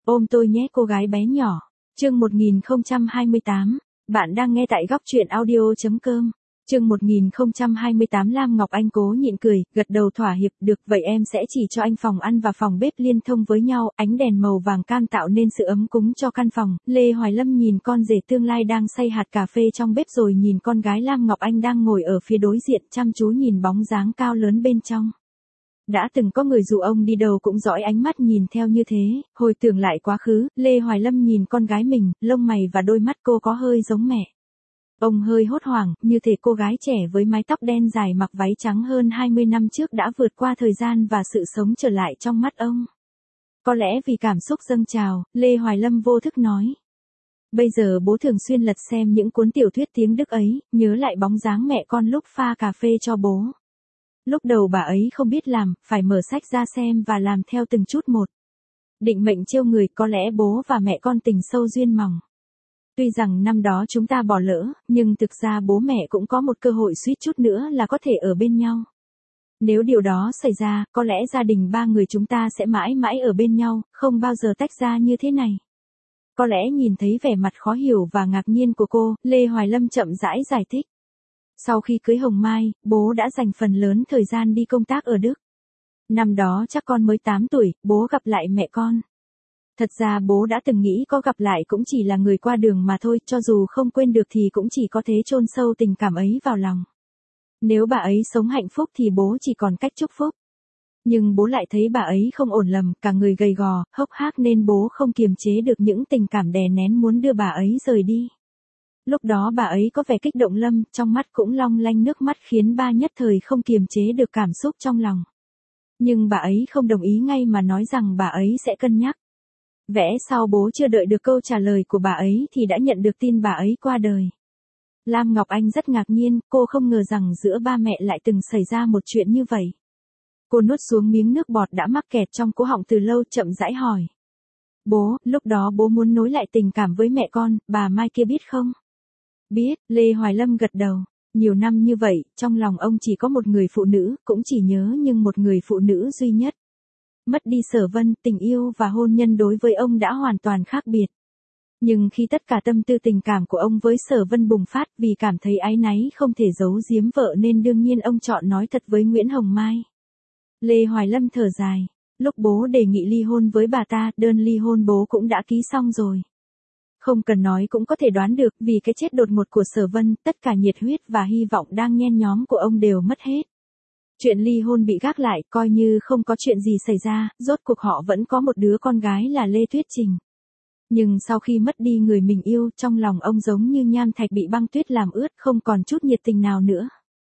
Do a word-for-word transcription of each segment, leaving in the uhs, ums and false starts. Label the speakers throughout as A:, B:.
A: Ôm tôi nhé cô gái bé nhỏ. Chương một nghìn không trăm hai mươi tám. Bạn đang nghe tại góc truyện audio.com. Chương một nghìn không trăm hai mươi tám. Lam Ngọc Anh cố nhịn cười, gật đầu thỏa hiệp, được, vậy em sẽ chỉ cho anh phòng ăn và phòng bếp liên thông với nhau, ánh đèn màu vàng cam tạo nên sự ấm cúng cho căn phòng. Lê Hoài Lâm nhìn con rể tương lai đang xay hạt cà phê trong bếp rồi nhìn con gái Lam Ngọc Anh đang ngồi ở phía đối diện chăm chú nhìn bóng dáng cao lớn bên trong. Đã từng có người dụ ông đi đâu cũng dõi ánh mắt nhìn theo như thế, hồi tưởng lại quá khứ, Lê Hoài Lâm nhìn con gái mình, lông mày và đôi mắt cô có hơi giống mẹ. Ông hơi hốt hoảng, như thể cô gái trẻ với mái tóc đen dài mặc váy trắng hơn hai mươi năm trước đã vượt qua thời gian và sự sống trở lại trong mắt ông. Có lẽ vì cảm xúc dâng trào, Lê Hoài Lâm vô thức nói. Bây giờ bố thường xuyên lật xem những cuốn tiểu thuyết tiếng Đức ấy, nhớ lại bóng dáng mẹ con lúc pha cà phê cho bố. Lúc đầu bà ấy không biết làm, phải mở sách ra xem và làm theo từng chút một. Định mệnh trêu người, có lẽ bố và mẹ con tình sâu duyên mỏng. Tuy rằng năm đó chúng ta bỏ lỡ, nhưng thực ra bố mẹ cũng có một cơ hội suýt chút nữa là có thể ở bên nhau. Nếu điều đó xảy ra, có lẽ gia đình ba người chúng ta sẽ mãi mãi ở bên nhau, không bao giờ tách ra như thế này. Có lẽ nhìn thấy vẻ mặt khó hiểu và ngạc nhiên của cô, Lê Hoài Lâm chậm rãi giải thích. Sau khi cưới Hồng Mai, bố đã dành phần lớn thời gian đi công tác ở Đức. Năm đó chắc con mới tám tuổi, bố gặp lại mẹ con. Thật ra bố đã từng nghĩ có gặp lại cũng chỉ là người qua đường mà thôi, cho dù không quên được thì cũng chỉ có thế chôn sâu tình cảm ấy vào lòng. Nếu bà ấy sống hạnh phúc thì bố chỉ còn cách chúc phúc. Nhưng bố lại thấy bà ấy không ổn lầm, cả người gầy gò, hốc hác nên bố không kiềm chế được những tình cảm đè nén muốn đưa bà ấy rời đi. Lúc đó bà ấy có vẻ kích động lâm, trong mắt cũng long lanh nước mắt khiến ba nhất thời không kiềm chế được cảm xúc trong lòng. Nhưng bà ấy không đồng ý ngay mà nói rằng bà ấy sẽ cân nhắc. Vẽ sau bố chưa đợi được câu trả lời của bà ấy thì đã nhận được tin bà ấy qua đời. Lam Ngọc Anh rất ngạc nhiên, cô không ngờ rằng giữa ba mẹ lại từng xảy ra một chuyện như vậy. Cô nuốt xuống miếng nước bọt đã mắc kẹt trong cổ họng từ lâu, chậm rãi hỏi. Bố, lúc đó bố muốn nối lại tình cảm với mẹ con, bà Mai kia biết không? Biết, Lê Hoài Lâm gật đầu. Nhiều năm như vậy, trong lòng ông chỉ có một người phụ nữ, cũng chỉ nhớ nhưng một người phụ nữ duy nhất. Mất đi Sở Vân, tình yêu và hôn nhân đối với ông đã hoàn toàn khác biệt. Nhưng khi tất cả tâm tư tình cảm của ông với Sở Vân bùng phát vì cảm thấy áy náy không thể giấu giếm vợ nên đương nhiên ông chọn nói thật với Nguyễn Hồng Mai. Lê Hoài Lâm thở dài. Lúc bố đề nghị ly hôn với bà ta, đơn ly hôn bố cũng đã ký xong rồi. Không cần nói cũng có thể đoán được, vì cái chết đột ngột của Sở Vân, tất cả nhiệt huyết và hy vọng đang nhen nhóm của ông đều mất hết. Chuyện ly hôn bị gác lại, coi như không có chuyện gì xảy ra, rốt cuộc họ vẫn có một đứa con gái là Lê Tuyết Trình. Nhưng sau khi mất đi người mình yêu, trong lòng ông giống như nham thạch bị băng tuyết làm ướt, không còn chút nhiệt tình nào nữa.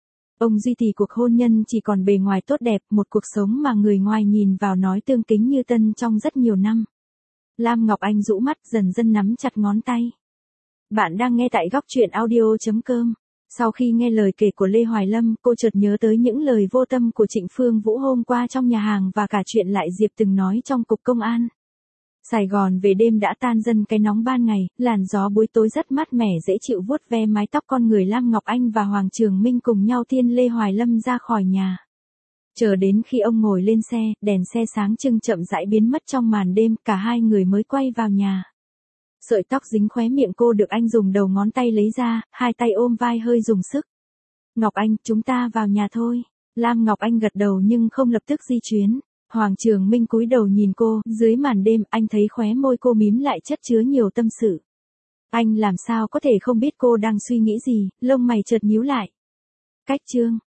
A: Ông duy trì cuộc hôn nhân chỉ còn bề ngoài tốt đẹp, một cuộc sống mà người ngoài nhìn vào nói tương kính như tân trong rất nhiều năm. Lam Ngọc Anh rũ mắt dần dần nắm chặt ngón tay. Bạn đang nghe tại góc truyện audio.com. Sau khi nghe lời kể của Lê Hoài Lâm, cô chợt nhớ tới những lời vô tâm của Trịnh Phương Vũ hôm qua trong nhà hàng và cả chuyện Lại Diệp từng nói trong cục công an. Sài Gòn về đêm đã tan dần cái nóng ban ngày, làn gió buổi tối rất mát mẻ dễ chịu vuốt ve mái tóc con người. Lam Ngọc Anh và Hoàng Trường Minh cùng nhau tiên Lê Hoài Lâm ra khỏi nhà. Chờ đến khi ông ngồi lên xe, đèn xe sáng trưng chậm rãi biến mất trong màn đêm, cả hai người mới quay vào nhà. Sợi tóc dính khóe miệng cô được anh dùng đầu ngón tay lấy ra, hai tay ôm vai hơi dùng sức. Ngọc Anh, chúng ta vào nhà thôi. Lam Ngọc Anh gật đầu nhưng không lập tức di chuyển. Hoàng Trường Minh cúi đầu nhìn cô, dưới màn đêm, anh thấy khóe môi cô mím lại chất chứa nhiều tâm sự. Anh làm sao có thể không biết cô đang suy nghĩ gì, lông mày chợt nhíu lại. Cách chương.